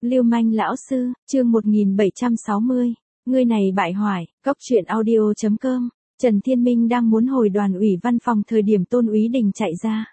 Lưu manh lão sư, chương 1760. Ngươi này bại hoại, Cóc truyện audio.com. Trần Thiên Minh đang muốn hồi đoàn ủy văn phòng thời điểm Tôn Úy Đình chạy ra.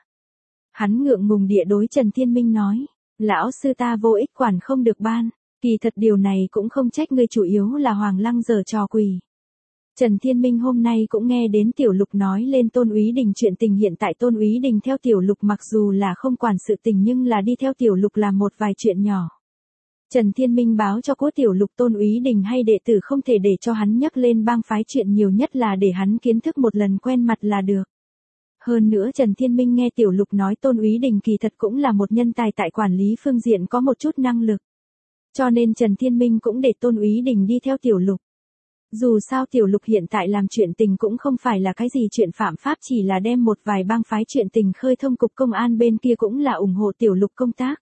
Hắn ngượng ngùng địa đối Trần Thiên Minh nói, lão sư ta vô ích quản không được ban, kỳ thật điều này cũng không trách ngươi, chủ yếu là Hoàng Lăng giở trò quỷ. Trần Thiên Minh hôm nay cũng nghe đến Tiểu Lục nói lên Tôn Úy Đình chuyện tình, hiện tại Tôn Úy Đình theo Tiểu Lục mặc dù là không quản sự tình nhưng là đi theo Tiểu Lục làm một vài chuyện nhỏ. Trần Thiên Minh báo cho cố Tiểu Lục Tôn Úy Đình hay đệ tử không thể để cho hắn nhắc lên bang phái chuyện, nhiều nhất là để hắn kiến thức một lần quen mặt là được. Hơn nữa Trần Thiên Minh nghe Tiểu Lục nói Tôn Úy Đình kỳ thật cũng là một nhân tài tại quản lý phương diện có một chút năng lực. Cho nên Trần Thiên Minh cũng để Tôn Úy Đình đi theo Tiểu Lục. Dù sao Tiểu Lục hiện tại làm chuyện tình cũng không phải là cái gì chuyện phạm pháp, chỉ là đem một vài bang phái chuyện tình khơi thông, cục công an bên kia cũng là ủng hộ Tiểu Lục công tác.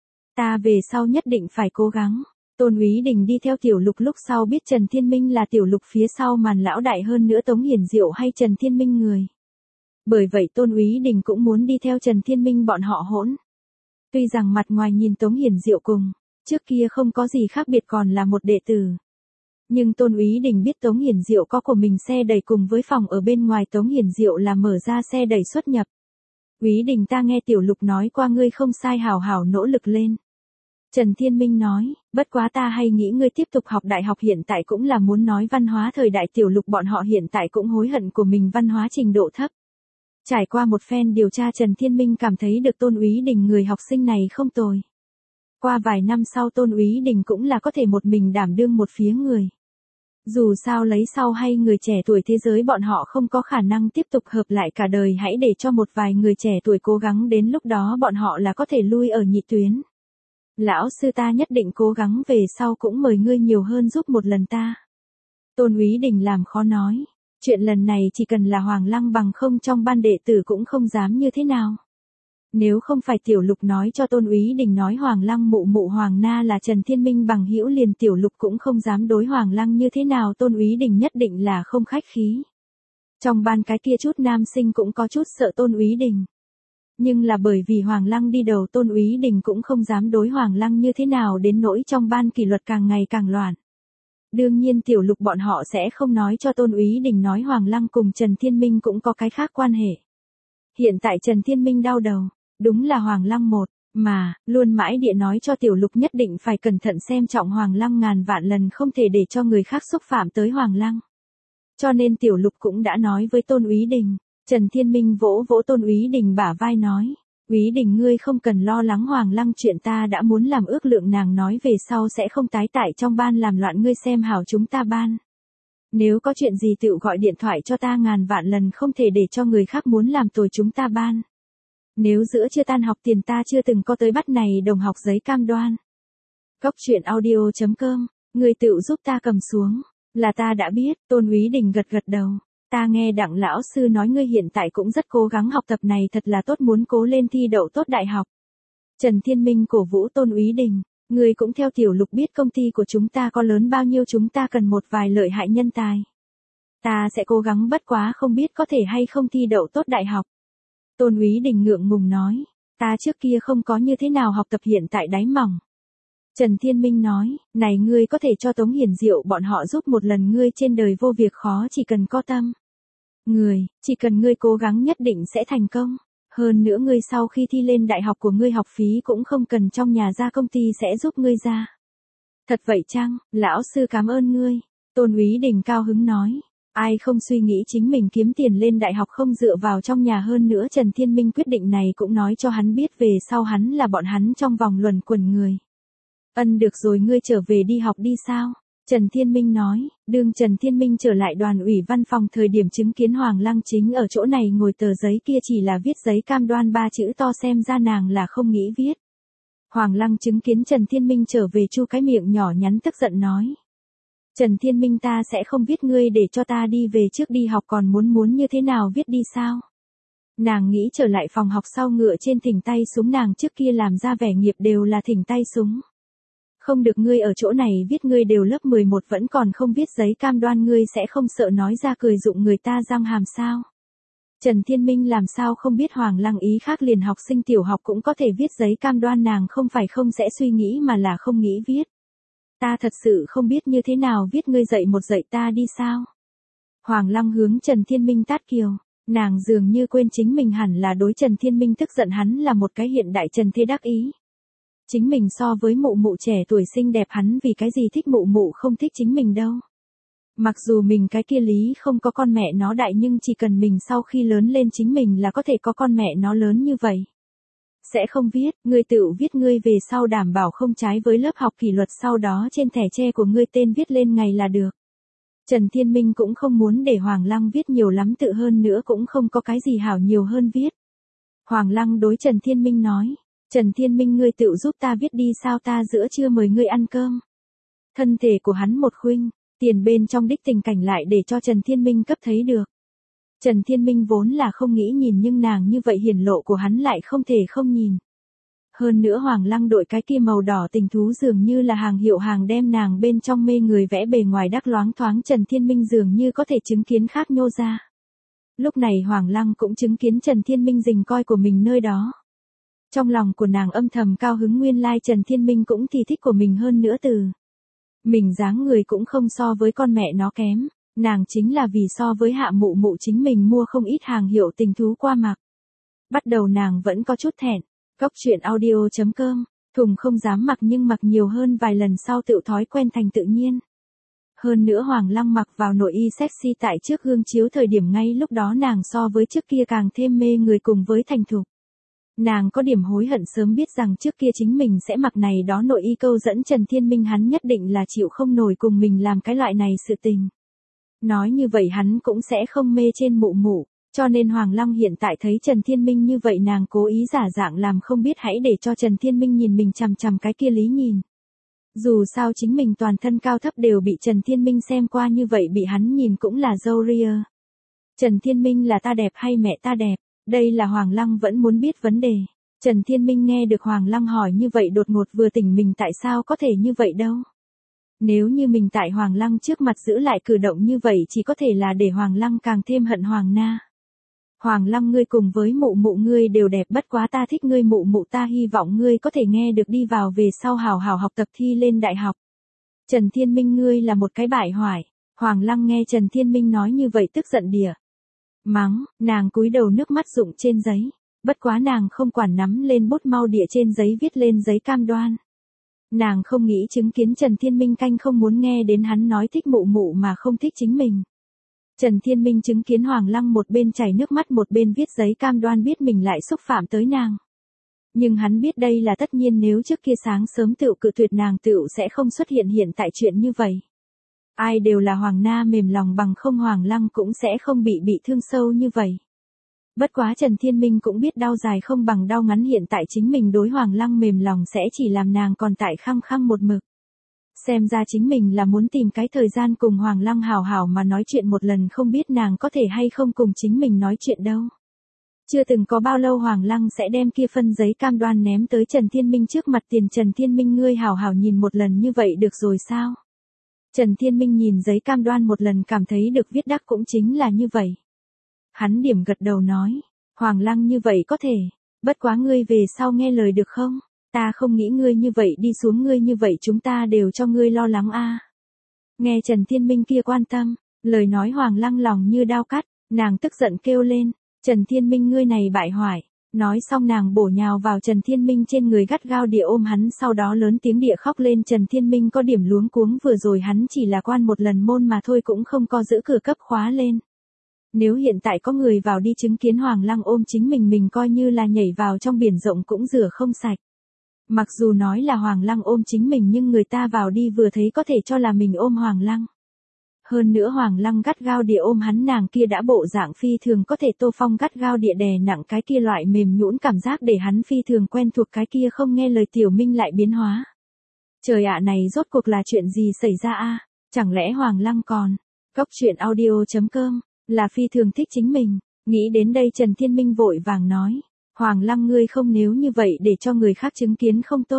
Ta về sau nhất định phải cố gắng. Tôn Úy Đình đi theo Tiểu Lục lúc sau biết Trần Thiên Minh là Tiểu Lục phía sau màn lão đại, hơn nữa Tống Hiển Diệu hay Trần Thiên Minh người. Bởi vậy Tôn Úy Đình cũng muốn đi theo Trần Thiên Minh bọn họ hỗn. Tuy rằng mặt ngoài nhìn Tống Hiển Diệu cùng trước kia không có gì khác biệt, còn là một đệ tử. Nhưng Tôn Úy Đình biết Tống Hiển Diệu có của mình xe đẩy, cùng với phòng ở bên ngoài Tống Hiển Diệu là mở ra xe đẩy xuất nhập. Úy Đình, ta nghe Tiểu Lục nói qua ngươi không sai, hảo hảo nỗ lực lên. Trần Thiên Minh nói, bất quá ta hay nghĩ ngươi tiếp tục học đại học, hiện tại cũng là muốn nói văn hóa thời đại. Tiểu Lục bọn họ hiện tại cũng hối hận của mình văn hóa trình độ thấp. Trải qua một phen điều tra, Trần Thiên Minh cảm thấy được Tôn Úy Đình người học sinh này không tồi. Qua vài năm sau Tôn Úy Đình cũng là có thể một mình đảm đương một phía người. Dù sao lấy sau hay người trẻ tuổi thế giới bọn họ không có khả năng tiếp tục hợp lại cả đời, hãy để cho một vài người trẻ tuổi cố gắng, đến lúc đó bọn họ là có thể lui ở nhị tuyến. Lão sư ta nhất định cố gắng, về sau cũng mời ngươi nhiều hơn giúp một lần ta. Tôn Úy Đình làm khó nói, chuyện lần này chỉ cần là Hoàng Lăng, bằng không trong ban đệ tử cũng không dám như thế nào. Nếu không phải Tiểu Lục nói cho Tôn Úy Đình nói Hoàng Lăng mụ mụ Hoàng Na là Trần Thiên Minh bằng hữu, liền Tiểu Lục cũng không dám đối Hoàng Lăng như thế nào. Tôn Úy Đình nhất định là không khách khí. Trong ban cái kia chút nam sinh cũng có chút sợ Tôn Úy Đình. Nhưng là bởi vì Hoàng Lăng đi đầu, Tôn Úy Đình cũng không dám đối Hoàng Lăng như thế nào, đến nỗi trong ban kỷ luật càng ngày càng loạn. Đương nhiên Tiểu Lục bọn họ sẽ không nói cho Tôn Úy Đình nói Hoàng Lăng cùng Trần Thiên Minh cũng có cái khác quan hệ. Hiện tại Trần Thiên Minh đau đầu, đúng là Hoàng Lăng một, mà luôn mãi địa nói cho Tiểu Lục nhất định phải cẩn thận xem trọng Hoàng Lăng, ngàn vạn lần không thể để cho người khác xúc phạm tới Hoàng Lăng. Cho nên Tiểu Lục cũng đã nói với Tôn Úy Đình. Trần Thiên Minh vỗ vỗ Tôn Úy Đình bả vai nói, Úy Đình ngươi không cần lo lắng Hoàng Lăng chuyện, ta đã muốn làm ước lượng, nàng nói về sau sẽ không tái tại trong ban làm loạn, ngươi xem hảo chúng ta ban. Nếu có chuyện gì tự gọi điện thoại cho ta, ngàn vạn lần không thể để cho người khác muốn làm tồi chúng ta ban. Nếu giữa chưa tan học tiền ta chưa từng có tới bắt này đồng học giấy cam đoan. Cóc truyện audio.com, người tự giúp ta cầm xuống, là ta đã biết. Tôn Úy Đình gật gật đầu. Ta nghe Đặng lão sư nói ngươi hiện tại cũng rất cố gắng học tập, này thật là tốt, muốn cố lên thi đậu tốt đại học. Trần Thiên Minh cổ vũ Tôn Úy Đình, ngươi cũng theo Tiểu Lục biết công ty của chúng ta có lớn bao nhiêu, chúng ta cần một vài lợi hại nhân tài. Ta sẽ cố gắng, bất quá không biết có thể hay không thi đậu tốt đại học. Tôn Úy Đình ngượng ngùng nói, ta trước kia không có như thế nào học tập, hiện tại đáy mỏng. Trần Thiên Minh nói, này ngươi có thể cho Tống Hiển Diệu bọn họ giúp một lần, ngươi trên đời vô việc khó, chỉ cần có tâm. Chỉ cần ngươi cố gắng nhất định sẽ thành công. Hơn nữa ngươi sau khi thi lên đại học của ngươi học phí cũng không cần trong nhà ra, công ty sẽ giúp ngươi ra. Thật vậy chăng, lão sư cảm ơn ngươi. Tôn Úy Đình cao hứng nói, ai không suy nghĩ chính mình kiếm tiền lên đại học không dựa vào trong nhà, hơn nữa Trần Thiên Minh quyết định này cũng nói cho hắn biết về sau hắn là bọn hắn trong vòng luẩn quẩn người. Được rồi, ngươi trở về đi học đi sao? Trần Thiên Minh nói, đương Trần Thiên Minh trở lại đoàn ủy văn phòng thời điểm chứng kiến Hoàng Lăng chính ở chỗ này ngồi, tờ giấy kia chỉ là viết giấy cam đoan 3 chữ to, xem ra nàng là không nghĩ viết. Hoàng Lăng chứng kiến Trần Thiên Minh trở về, chu cái miệng nhỏ nhắn tức giận nói. Trần Thiên Minh, ta sẽ không viết, ngươi để cho ta đi về trước đi học, còn muốn như thế nào viết đi sao? Nàng nghĩ trở lại phòng học sau ngựa trên thỉnh tay súng, nàng trước kia làm ra vẻ nghiệp đều là thỉnh tay súng. Không được, ngươi ở chỗ này viết, ngươi đều lớp 11 vẫn còn không viết giấy cam đoan, ngươi sẽ không sợ nói ra cười dụng người ta răng hàm sao? Trần Thiên Minh làm sao không biết Hoàng Lăng ý khác, liền học sinh tiểu học cũng có thể viết giấy cam đoan, nàng không phải không sẽ suy nghĩ mà là không nghĩ viết. Ta thật sự không biết như thế nào viết, ngươi dạy một dạy ta đi sao? Hoàng Lăng hướng Trần Thiên Minh tát kiều, nàng dường như quên chính mình hẳn là đối Trần Thiên Minh tức giận, hắn là một cái hiện đại Trần Thế đắc ý. Chính mình so với mụ mụ trẻ tuổi xinh đẹp, hắn vì cái gì thích mụ mụ không thích chính mình đâu. Mặc dù mình cái kia lý không có con mẹ nó đại, nhưng chỉ cần mình sau khi lớn lên chính mình là có thể có con mẹ nó lớn như vậy. Sẽ không viết, ngươi tự viết, ngươi về sau đảm bảo không trái với lớp học kỷ luật, sau đó trên thẻ tre của ngươi tên viết lên ngày là được. Trần Thiên Minh cũng không muốn để Hoàng Lăng viết nhiều lắm tự, hơn nữa cũng không có cái gì hảo nhiều hơn viết. Hoàng Lăng đối Trần Thiên Minh nói, Trần Thiên Minh ngươi tự giúp ta viết đi, sao ta giữa trưa mời ngươi ăn cơm. Thân thể của hắn một khuynh, tiền bên trong đích tình cảnh lại để cho Trần Thiên Minh cấp thấy được. Trần Thiên Minh vốn là không nghĩ nhìn, nhưng nàng như vậy hiển lộ của hắn lại không thể không nhìn. Hơn nữa Hoàng Lăng đội cái kia màu đỏ tình thú dường như là hàng hiệu hàng, đem nàng bên trong mê người vẽ bề ngoài đắc loáng thoáng, Trần Thiên Minh dường như có thể chứng kiến khác nhô ra. Lúc này Hoàng Lăng cũng chứng kiến Trần Thiên Minh rình coi của mình nơi đó. Trong lòng của nàng âm thầm cao hứng, nguyên lai Trần Thiên Minh cũng thì thích của mình, hơn nữa từ mình dáng người cũng không so với con mẹ nó kém, nàng chính là vì so với hạ mụ mụ chính mình mua không ít hàng hiệu tình thú qua mặc. Bắt đầu nàng vẫn có chút thẹn, Cóc truyện audio.com, thùng không dám mặc nhưng mặc nhiều hơn vài lần sau tự thói quen thành tự nhiên. Hơn nữa Hoàng Lăng mặc vào nội y sexy tại trước gương chiếu thời điểm, ngay lúc đó nàng so với trước kia càng thêm mê người cùng với thành thục. Nàng có điểm hối hận sớm biết rằng trước kia chính mình sẽ mặc này đó nội y câu dẫn Trần Thiên Minh, hắn nhất định là chịu không nổi cùng mình làm cái loại này sự tình. Nói như vậy hắn cũng sẽ không mê trên mụ mụ, cho nên Hoàng Lăng hiện tại thấy Trần Thiên Minh như vậy, nàng cố ý giả dạng làm không biết, hãy để cho Trần Thiên Minh nhìn mình chằm chằm cái kia lý nhìn. Dù sao chính mình toàn thân cao thấp đều bị Trần Thiên Minh xem qua, như vậy bị hắn nhìn cũng là dâu ria. Trần Thiên Minh là ta đẹp hay mẹ ta đẹp? Đây là Hoàng Lăng vẫn muốn biết vấn đề. Trần Thiên Minh nghe được Hoàng Lăng hỏi như vậy đột ngột vừa tỉnh mình, tại sao có thể như vậy đâu. Nếu như mình tại Hoàng Lăng trước mặt giữ lại cử động như vậy, chỉ có thể là để Hoàng Lăng càng thêm hận Hoàng Na. Hoàng Lăng, ngươi cùng với mụ mụ ngươi đều đẹp, bất quá ta thích ngươi mụ mụ, ta hy vọng ngươi có thể nghe được, đi vào về sau hào hào học tập thi lên đại học. Trần Thiên Minh, ngươi là một cái bại hoại. Hoàng Lăng nghe Trần Thiên Minh nói như vậy tức giận đỉa mắng, nàng cúi đầu nước mắt rụng trên giấy. Bất quá nàng không quản, nắm lên bút mau địa trên giấy viết lên giấy cam đoan. Nàng không nghĩ chứng kiến Trần Thiên Minh canh không muốn nghe đến hắn nói thích mụ mụ mà không thích chính mình. Trần Thiên Minh chứng kiến Hoàng Lăng một bên chảy nước mắt một bên viết giấy cam đoan, biết mình lại xúc phạm tới nàng. Nhưng hắn biết đây là tất nhiên, nếu trước kia sáng sớm tựu cự tuyệt nàng tựu sẽ không xuất hiện hiện tại chuyện như vậy. Ai đều là Hoàng Na mềm lòng, bằng không Hoàng Lăng cũng sẽ không bị thương sâu như vậy. Bất quá Trần Thiên Minh cũng biết đau dài không bằng đau ngắn, hiện tại chính mình đối Hoàng Lăng mềm lòng sẽ chỉ làm nàng còn tại khăng khăng một mực. Xem ra chính mình là muốn tìm cái thời gian cùng Hoàng Lăng hào hào mà nói chuyện một lần, không biết nàng có thể hay không cùng chính mình nói chuyện đâu. Chưa từng có bao lâu Hoàng Lăng sẽ đem kia phân giấy cam đoan ném tới Trần Thiên Minh trước mặt, tiền Trần Thiên Minh, ngươi hào hào nhìn một lần như vậy được rồi sao? Trần Thiên Minh nhìn giấy cam đoan một lần, cảm thấy được viết đắc cũng chính là như vậy. Hắn điểm gật đầu nói, Hoàng Lăng như vậy có thể, bất quá ngươi về sau nghe lời được không? Ta không nghĩ ngươi như vậy đi xuống, ngươi như vậy chúng ta đều cho ngươi lo lắng a. Nghe Trần Thiên Minh kia quan tâm, lời nói Hoàng Lăng lòng như đao cắt, nàng tức giận kêu lên, Trần Thiên Minh ngươi này bại hoại. Nói xong nàng bổ nhào vào Trần Thiên Minh trên người, gắt gao địa ôm hắn, sau đó lớn tiếng địa khóc lên. Trần Thiên Minh có điểm luống cuống, vừa rồi hắn chỉ là quan một lần môn mà thôi, cũng không có giữ cửa cấp khóa lên. Nếu hiện tại có người vào đi chứng kiến Hoàng Lăng ôm chính mình coi như là nhảy vào trong biển rộng cũng rửa không sạch. Mặc dù nói là Hoàng Lăng ôm chính mình, nhưng người ta vào đi vừa thấy có thể cho là mình ôm Hoàng Lăng. Hơn nữa Hoàng Lăng gắt gao địa ôm hắn, nàng kia đã bộ dạng phi thường có thể Tô Phong gắt gao địa đè nặng cái kia loại mềm nhũn cảm giác để hắn phi thường quen thuộc, cái kia không nghe lời Tiểu Minh lại biến hóa. Trời ạ, này rốt cuộc là chuyện gì xảy ra a? Chẳng lẽ Hoàng Lăng còn Cóc truyện audio.com là phi thường thích chính mình? Nghĩ đến đây Trần Thiên Minh vội vàng nói, Hoàng Lăng ngươi không, nếu như vậy để cho người khác chứng kiến không tốt.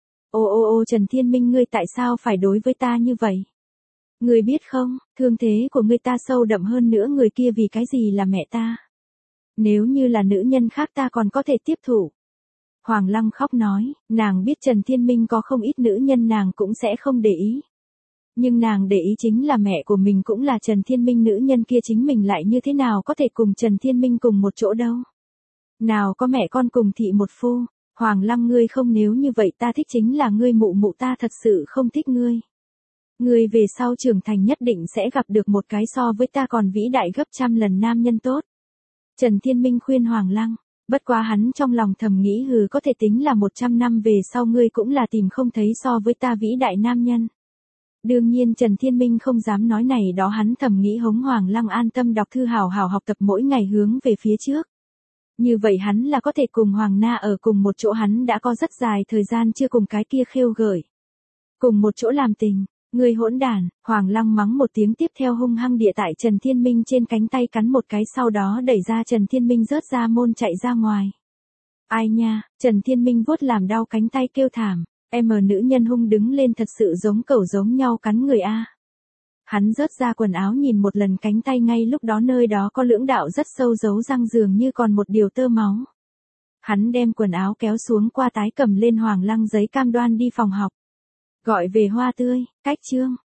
Ô Trần Thiên Minh, ngươi tại sao phải đối với ta như vậy? Ngươi biết không, thương thế của ngươi ta sâu đậm, hơn nữa người kia vì cái gì là mẹ ta? Nếu như là nữ nhân khác ta còn có thể tiếp thụ. Hoàng Lăng khóc nói, nàng biết Trần Thiên Minh có không ít nữ nhân nàng cũng sẽ không để ý. Nhưng nàng để ý chính là mẹ của mình cũng là Trần Thiên Minh, nữ nhân kia chính mình lại như thế nào có thể cùng Trần Thiên Minh cùng một chỗ đâu. Nào có mẹ con cùng thị một phu. Hoàng Lăng, ngươi không, nếu như vậy ta thích chính là ngươi, mụ mụ ta thật sự không thích ngươi. Ngươi về sau trưởng thành nhất định sẽ gặp được một cái so với ta còn vĩ đại gấp trăm lần nam nhân tốt. Trần Thiên Minh khuyên Hoàng Lăng, bất quá hắn trong lòng thầm nghĩ có thể tính là 100 năm về sau ngươi cũng là tìm không thấy so với ta vĩ đại nam nhân. Đương nhiên Trần Thiên Minh không dám nói này đó, hắn thầm nghĩ hống Hoàng Lăng an tâm đọc thư, hào hào học tập, mỗi ngày hướng về phía trước. Như vậy hắn là có thể cùng Hoàng Na ở cùng một chỗ, hắn đã có rất dài thời gian chưa cùng cái kia khêu gợi cùng một chỗ làm tình. Người hỗn đản, Hoàng Lăng mắng một tiếng, tiếp theo hung hăng địa tại Trần Thiên Minh trên cánh tay cắn một cái, sau đó đẩy ra Trần Thiên Minh rớt ra môn chạy ra ngoài. Ai nha, Trần Thiên Minh vuốt làm đau cánh tay kêu thảm, nữ nhân hung đứng lên thật sự giống cẩu giống nhau cắn người a. Hắn rớt ra quần áo nhìn một lần cánh tay, ngay lúc đó nơi đó có lưỡng đạo rất sâu dấu răng, dường như còn một điều tơ máu. Hắn đem quần áo kéo xuống qua tái cầm lên Hoàng Lăng giấy cam đoan đi phòng học. Gọi về Hoa Tươi, cách chương.